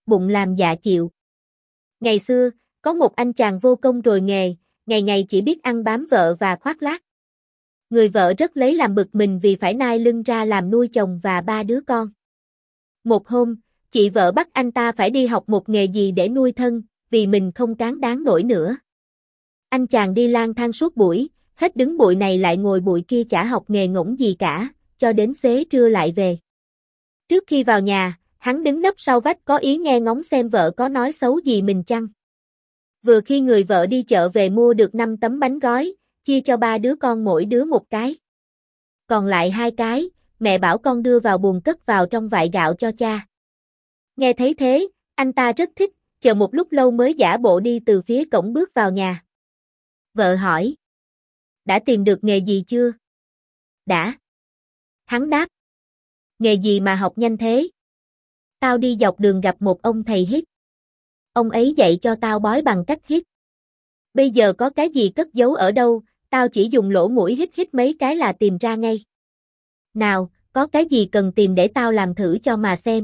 bụng làm dạ chịu. Ngày xưa, có một anh chàng vô công rồi nghề, ngày ngày chỉ biết ăn bám vợ và khoác lác. Người vợ rất lấy làm bực mình vì phải nai lưng ra làm nuôi chồng và 3 đứa con. Một hôm, chị vợ bắt anh ta phải đi học một nghề gì để nuôi thân, vì mình không cán đáng nổi nữa. Anh chàng đi lang thang suốt buổi, hết đứng bụi này lại ngồi bụi kia chả học nghề ngỗng gì cả, cho đến xế trưa lại về. Trước khi vào nhà, hắn đứng nấp sau vách có ý nghe ngóng xem vợ có nói xấu gì mình chăng. Vừa khi người vợ đi chợ về mua được 5 tấm bánh gói, chia cho 3 đứa con mỗi đứa một cái. Còn lại 2 cái, mẹ bảo con đưa vào buồng cất vào trong vại gạo cho cha. Nghe thấy thế, anh ta rất thích, chờ một lúc lâu mới giả bộ đi từ phía cổng bước vào nhà. Vợ hỏi: đã tìm được nghề gì chưa? Đã. Hắn đáp: nghề gì mà học nhanh thế? Tao đi dọc đường gặp một ông thầy hít. Ông ấy dạy cho tao bói bằng cách hít. Bây giờ có cái gì cất giấu ở đâu, tao chỉ dùng lỗ mũi hít hít mấy cái là tìm ra ngay. Nào, có cái gì cần tìm để tao làm thử cho mà xem.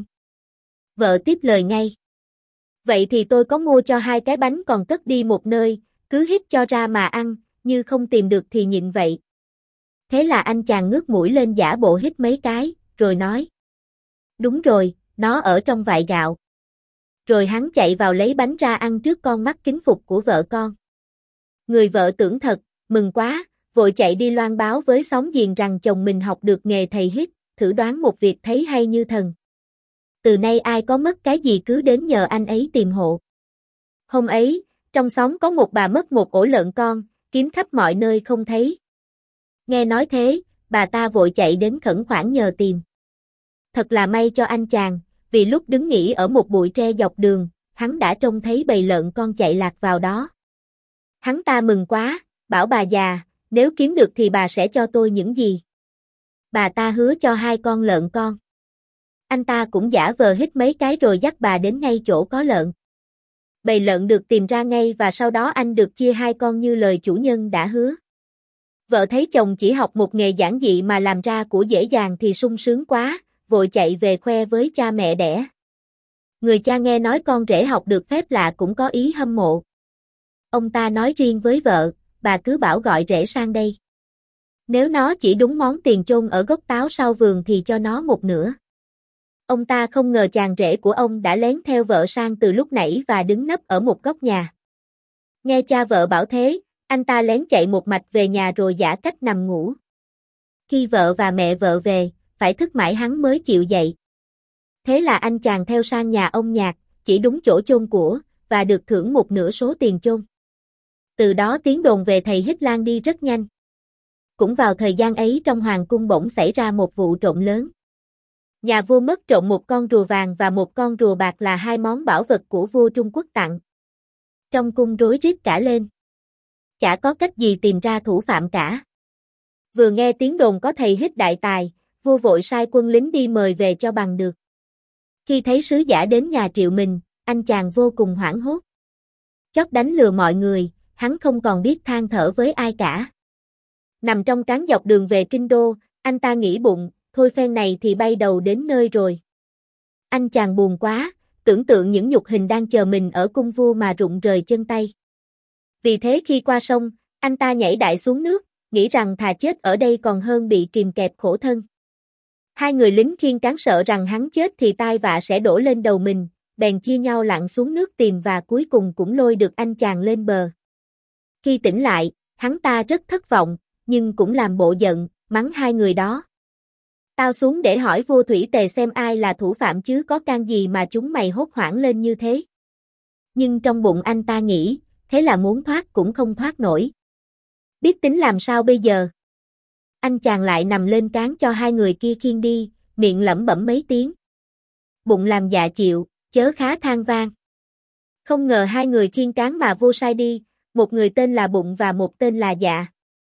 Vợ tiếp lời ngay: vậy thì tôi có mua cho 2 cái bánh còn cất đi một nơi, cứ hít cho ra mà ăn, như không tìm được thì nhịn vậy. Thế là anh chàng ngước mũi lên giả bộ hít mấy cái, rồi nói: đúng rồi, nó ở trong vại gạo. Rồi hắn chạy vào lấy bánh ra ăn trước con mắt kính phục của vợ con. Người vợ tưởng thật, mừng quá, vội chạy đi loan báo với xóm giềng rằng chồng mình học được nghề thầy hít, thử đoán một việc thấy hay như thần. Từ nay ai có mất cái gì cứ đến nhờ anh ấy tìm hộ. Hôm ấy, trong xóm có một bà mất một ổ lợn con, kiếm khắp mọi nơi không thấy. Nghe nói thế, bà ta vội chạy đến khẩn khoản nhờ tìm. Thật là may cho anh chàng, vì lúc đứng nghỉ ở một bụi tre dọc đường, hắn đã trông thấy bầy lợn con chạy lạc vào đó. Hắn ta mừng quá, bảo bà già, nếu kiếm được thì bà sẽ cho tôi những gì. Bà ta hứa cho 2 con lợn con. Anh ta cũng giả vờ hít mấy cái rồi dắt bà đến ngay chỗ có lợn. Bầy lợn được tìm ra ngay và sau đó anh được chia 2 con như lời chủ nhân đã hứa. Vợ thấy chồng chỉ học một nghề giản dị mà làm ra của dễ dàng thì sung sướng quá, vội chạy về khoe với cha mẹ đẻ. Người cha nghe nói con rể học được phép lạ cũng có ý hâm mộ. Ông ta nói riêng với vợ, bà cứ bảo gọi rể sang đây. Nếu nó chỉ đúng món tiền chôn ở gốc táo sau vườn thì cho nó một nửa. Ông ta không ngờ chàng rể của ông đã lén theo vợ sang từ lúc nãy và đứng nấp ở một góc nhà. Nghe cha vợ bảo thế, anh ta lén chạy một mạch về nhà rồi giả cách nằm ngủ. Khi vợ và mẹ vợ về, phải thức mãi hắn mới chịu dậy. Thế là anh chàng theo sang nhà ông Nhạc, chỉ đúng chỗ chôn của, và được thưởng một nửa số tiền chôn. Từ đó tiếng đồn về thầy hít lan đi rất nhanh. Cũng vào thời gian ấy trong hoàng cung bỗng xảy ra một vụ trộm lớn. Nhà vua mất trộm một con rùa vàng và một con rùa bạc là 2 món bảo vật của vua Trung Quốc tặng. Trong cung rối rít cả lên. Chả có cách gì tìm ra thủ phạm cả. Vừa nghe tiếng đồn có thầy hít đại tài, vua vội sai quân lính đi mời về cho bằng được. Khi thấy sứ giả đến nhà triệu mình, anh chàng vô cùng hoảng hốt. Chót đánh lừa mọi người, hắn không còn biết than thở với ai cả. Nằm trong cáng dọc đường về kinh đô, anh ta nghĩ bụng, thôi phen này thì bay đầu đến nơi rồi. Anh chàng buồn quá, tưởng tượng những nhục hình đang chờ mình ở cung vua mà rụng rời chân tay. Vì thế khi qua sông, anh ta nhảy đại xuống nước, nghĩ rằng thà chết ở đây còn hơn bị kìm kẹp khổ thân. 2 người lính khiêng cáng sợ rằng hắn chết thì tai vạ sẽ đổ lên đầu mình, bèn chia nhau lặn xuống nước tìm và cuối cùng cũng lôi được anh chàng lên bờ. Khi tỉnh lại, hắn ta rất thất vọng, nhưng cũng làm bộ giận, mắng 2 người đó. Tao xuống để hỏi vua Thủy Tề xem ai là thủ phạm chứ có can gì mà chúng mày hốt hoảng lên như thế. Nhưng trong bụng anh ta nghĩ, thế là muốn thoát cũng không thoát nổi. Biết tính làm sao bây giờ? Anh chàng lại nằm lên cáng cho 2 người kia khiêng đi, miệng lẩm bẩm mấy tiếng. Bụng làm dạ chịu, chớ khá than vang. Không ngờ 2 người khiêng cáng mà vua sai đi, một người tên là Bụng và một tên là Dạ.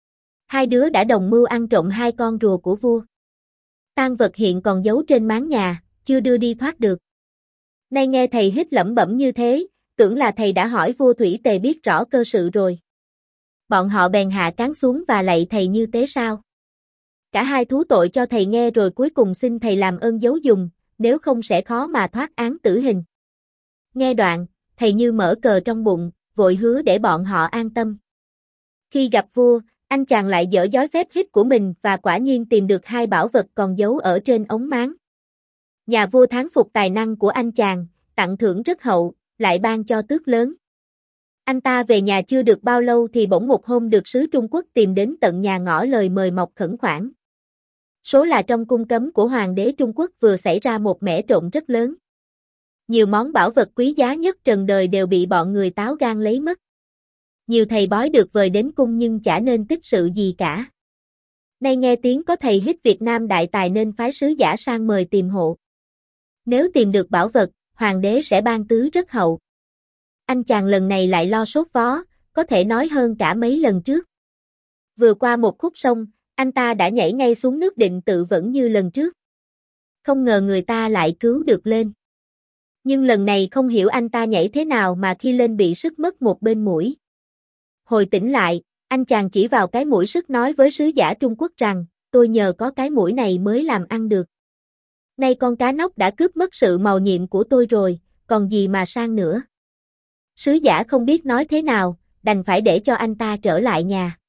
2 đứa đã đồng mưu ăn trộm 2 con rùa của vua. Tang vật hiện còn giấu trên máng nhà, chưa đưa đi thoát được. Nay nghe thầy hít lẩm bẩm như thế, tưởng là thầy đã hỏi vua Thủy Tề biết rõ cơ sự rồi. Bọn họ bèn hạ cáng xuống và lạy thầy như tế sao. Cả 2 thú tội cho thầy nghe rồi cuối cùng xin thầy làm ơn giấu giùm, nếu không sẽ khó mà thoát án tử hình. Nghe đoạn, thầy Như mở cờ trong bụng, vội hứa để bọn họ an tâm. Khi gặp vua, anh chàng lại dở dối phép hít của mình và quả nhiên tìm được hai bảo vật còn giấu ở trên ống máng. Nhà vua thán phục tài năng của anh chàng, tặng thưởng rất hậu, lại ban cho tước lớn. Anh ta về nhà chưa được bao lâu thì bỗng một hôm được sứ Trung Quốc tìm đến tận nhà ngỏ lời mời mọc khẩn khoản. Số là trong cung cấm của Hoàng đế Trung Quốc vừa xảy ra một mẻ trộm rất lớn. Nhiều món bảo vật quý giá nhất trần đời đều bị bọn người táo gan lấy mất. Nhiều thầy bói được vời đến cung nhưng chả nên tích sự gì cả. Nay nghe tiếng có thầy hít Việt Nam đại tài nên phái sứ giả sang mời tìm hộ. Nếu tìm được bảo vật, Hoàng đế sẽ ban tứ rất hậu. Anh chàng lần này lại lo sốt vó, có thể nói hơn cả mấy lần trước. Vừa qua một khúc sông, anh ta đã nhảy ngay xuống nước định tự vẫn như lần trước. Không ngờ người ta lại cứu được lên. Nhưng lần này không hiểu anh ta nhảy thế nào mà khi lên bị sứt mất một bên mũi. Hồi tỉnh lại, anh chàng chỉ vào cái mũi sứt nói với sứ giả Trung Quốc rằng, tôi nhờ có cái mũi này mới làm ăn được. Nay con cá nóc đã cướp mất sự màu nhiệm của tôi rồi, còn gì mà sang nữa. Sứ giả không biết nói thế nào, đành phải để cho anh ta trở lại nhà.